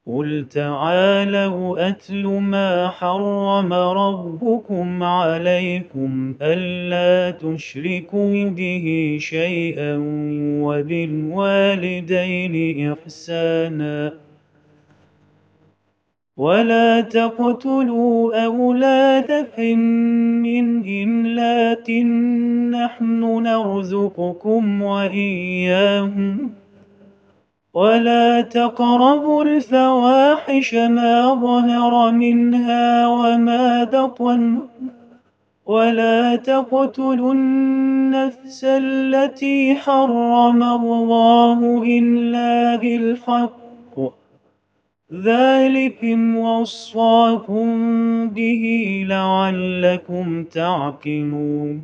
قُلْ تَعَالَوْا أَتْلُ مَا حَرَّمَ رَبُّكُمْ عَلَيْكُمْ أَلَّا تُشْرِكُوا بِهِ شَيْئًا وَبِالْوَالِدَيْنِ إِحْسَانًا وَلَا تَقْتُلُوا أَوْلَادَكُم مِّنْ إِمْلَاقٍ نَّحْنُ نَرْزُقُكُمْ وَإِيَّاهُمْ وَلَا تَقْرَبُوا الْفَوَاحِشَ مَا ظَهَرَ مِنْهَا وَمَا بَطَنَ وَلَا تَقْتُلُوا النَّفْسَ الَّتِي حَرَّمَ اللَّهُ إِلَّا بِالْحَقِّ ۚ ذَٰلِكُمْ وَصَّاكُم بِهِ لَعَلَّكُمْ تَعْقِلُونَ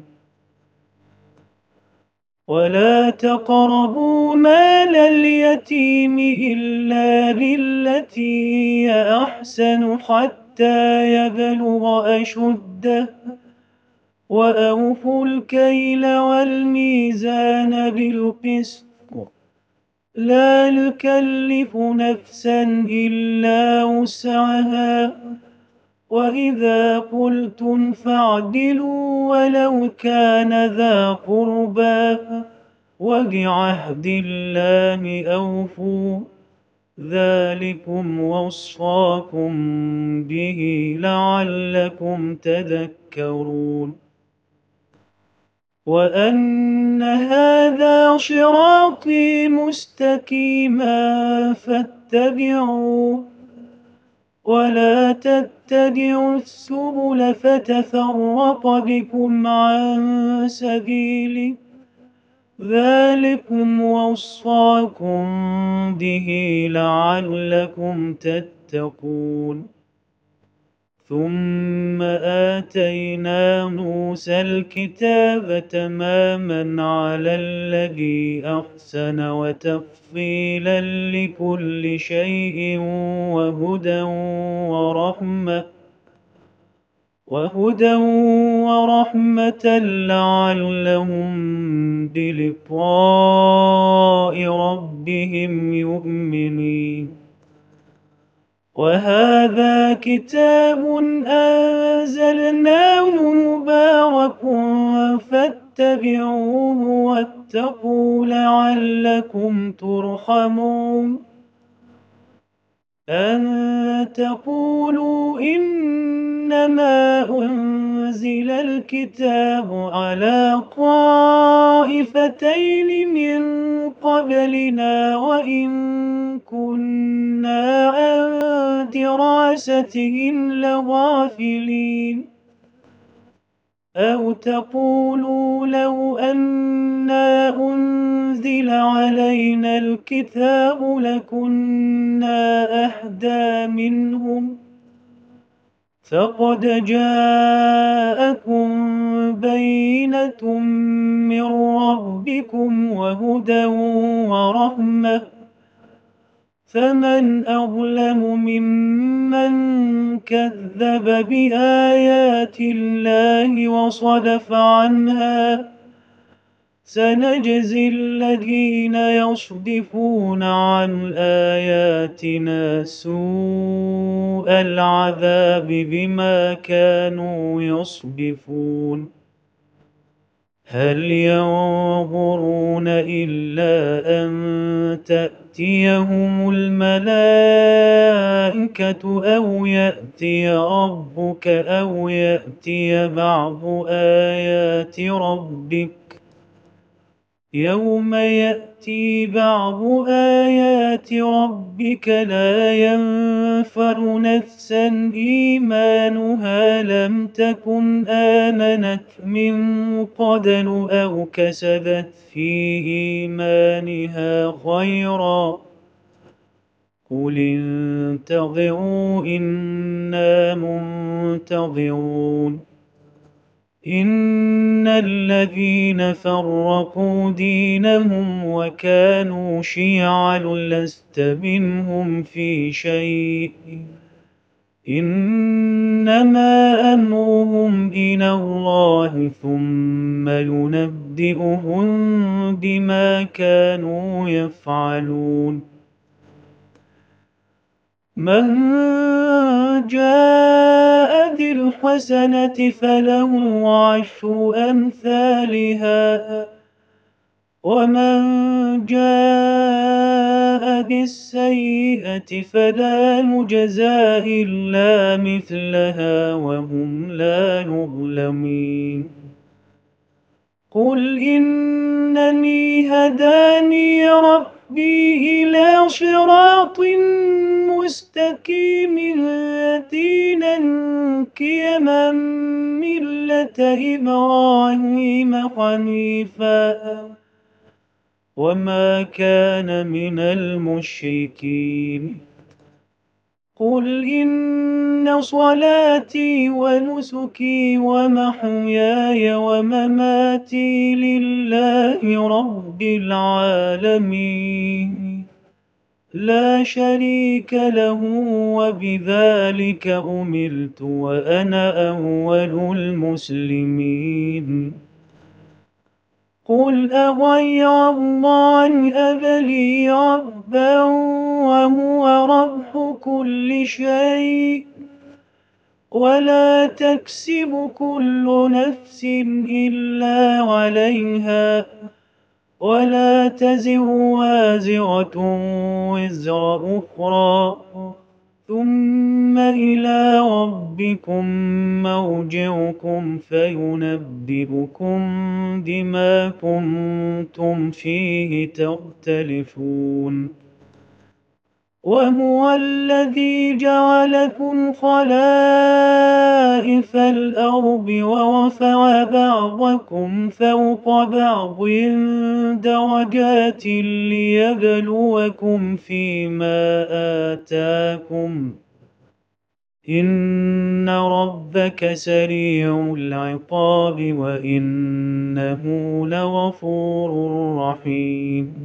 وَلَا تَقْرَبُوا مَالَ الْيَتِيمِ إِلَّا بِالَّتِي هِيَ أَحْسَنُ حَتَّىٰ يَبْلُغَ أَشُدَّهُ ۖ وَأَوْفُوا الْكَيْلَ وَالْمِيزَانَ بِالْقِسْطِ ۖ لَا نُكَلِّفُ نَفْسًا إِلَّا وُسْعَهَا ۖ وَإِذَا قُلْتُمْ فَاعْدِلُوا وَلَوْ كَانَ ذَا قُرْبَىٰ ۖ وَبِعَهْدِ اللَّهِ أَوْفُوا ۚ ذَٰلِكُمْ وَصَّاكُم بِهِ لَعَلَّكُمْ تَذَكَّرُونَ وَأَنَّ هَٰذَا صِرَاطِي مُسْتَقِيمًا فَاتَّبِعُوهُ ۖ وَلَا تَتَّبِعُوا السُّبُلَ فَتَفَرَّقَ بِكُمْ عَن سَبِيلِهِ ۚ ذَٰلِكُمْ وَصَّاكُم بِهِ لَعَلَّكُمْ تَتَّقُونَ ثُمَّ آتَيْنَا مُوسَى الْكِتَابَ تَمَامًا عَلَى الَّذِي أَحْسَنَ وَتَفْصِيلًا لِّكُلِّ شَيْءٍ وَهُدًى وَرَحْمَةً لَّعَلَّهُم بِلِقَاءِ رَبِّهِمْ يُؤْمِنُونَ وَهَٰذَا كِتَابٌ أَنزَلْنَاهُ مُبَارَكٌ فَاتَّبِعُوهُ وَاتَّقُوا لَعَلَّكُمْ تُرْحَمُونَ أَن تَقُولُوا إِنَّمَا أُنزِلَ الْكِتَابُ عَلَىٰ طَائِفَتَيْنِ مِن قَبْلِنَا وَإِن كُنَّا عَن دِرَاسَتِهِمْ لَغَافِلِينَ أَوْ تَقُولُوا لَوْ أَنَّا أُنزِلَ عَلَيْنَا الْكِتَابُ لَكُنَّا أَهْدَىٰ مِنْهُمْ ۚ فَقَدْ جَاءَكُم بَيِّنَةٌ مِّن رَّبِّكُمْ وَهُدًى وَرَحْمَةٌ ۚ فَمَنْ أَظْلَمُ مِمَّن كَذَّبَ بِآيَاتِ اللَّهِ وَصَدَفَ عَنْهَا ۚ سَنَجْزِي الَّذِينَ يَصْدِفُونَ عَنْ آيَاتِنَا سُوءَ الْعَذَابِ بِمَا كَانُوا يَصْدِفُونَ هَلْ يَنظُرُونَ إِلَّا أَن تَأْتِيَهُمُ الْمَلَائِكَةُ أَوْ يَأْتِيَ رَبُّكَ أَوْ يَأْتِيَ بَعْضُ آيَاتِ رَبِّكَ ۗ يَوْمَ يَأْتِي بَعْضُ آيَاتِ رَبِّكَ لَا يَنفَعُ نَفْسًا إِيمَانُهَا لَمْ تَكُنْ آمَنَتْ مِن قَبْلُ أَوْ كَسَبَتْ فِي إِيمَانِهَا خَيْرًا ۗ قُلِ انتَظِرُوا إِنَّا مُنتَظِرُونَ إِنَّ الَّذِينَ فَرَّقُوا دِينَهُمْ وَكَانُوا شِيَعًا لَّسْتَ مِنْهُمْ فِي شَيْءٍ ۚ إِنَّمَا أَمْرُهُمْ إِلَى اللَّهِ ثُمَّ يُنَبِّئُهُم بِمَا كَانُوا يَفْعَلُونَ من جاء بالحسنة فله عشر أمثالها ومن جاء بالسيئة فلا يجزى إلا مثلها وهم لا يظلمون قل إنني هداني ربي إلى صراط مستقيم دينا قيما ملة إبراهيم حنيفا وما كان من المشركين قل إن صلاتي ونسكي ومحياي ومماتي لله رب العالمين لا شريك له وبذلك أمرت وأنا أول المسلمين قل أغير الله أبغي ربا وهو رب كل شيء ولا تكسب كل نفس إلا عليها ولا تزر وازرة وزر أخرى ثم إلى ربكم مرجعكم فينبئكم بما كنتم فيه تختلفون وهو الذي جعلكم خلائف الأرض ورفع بعضكم فوق بعض درجات ليبلوكم فيما آتاكم إن ربك سريع العقاب وإنه لغفور رحيم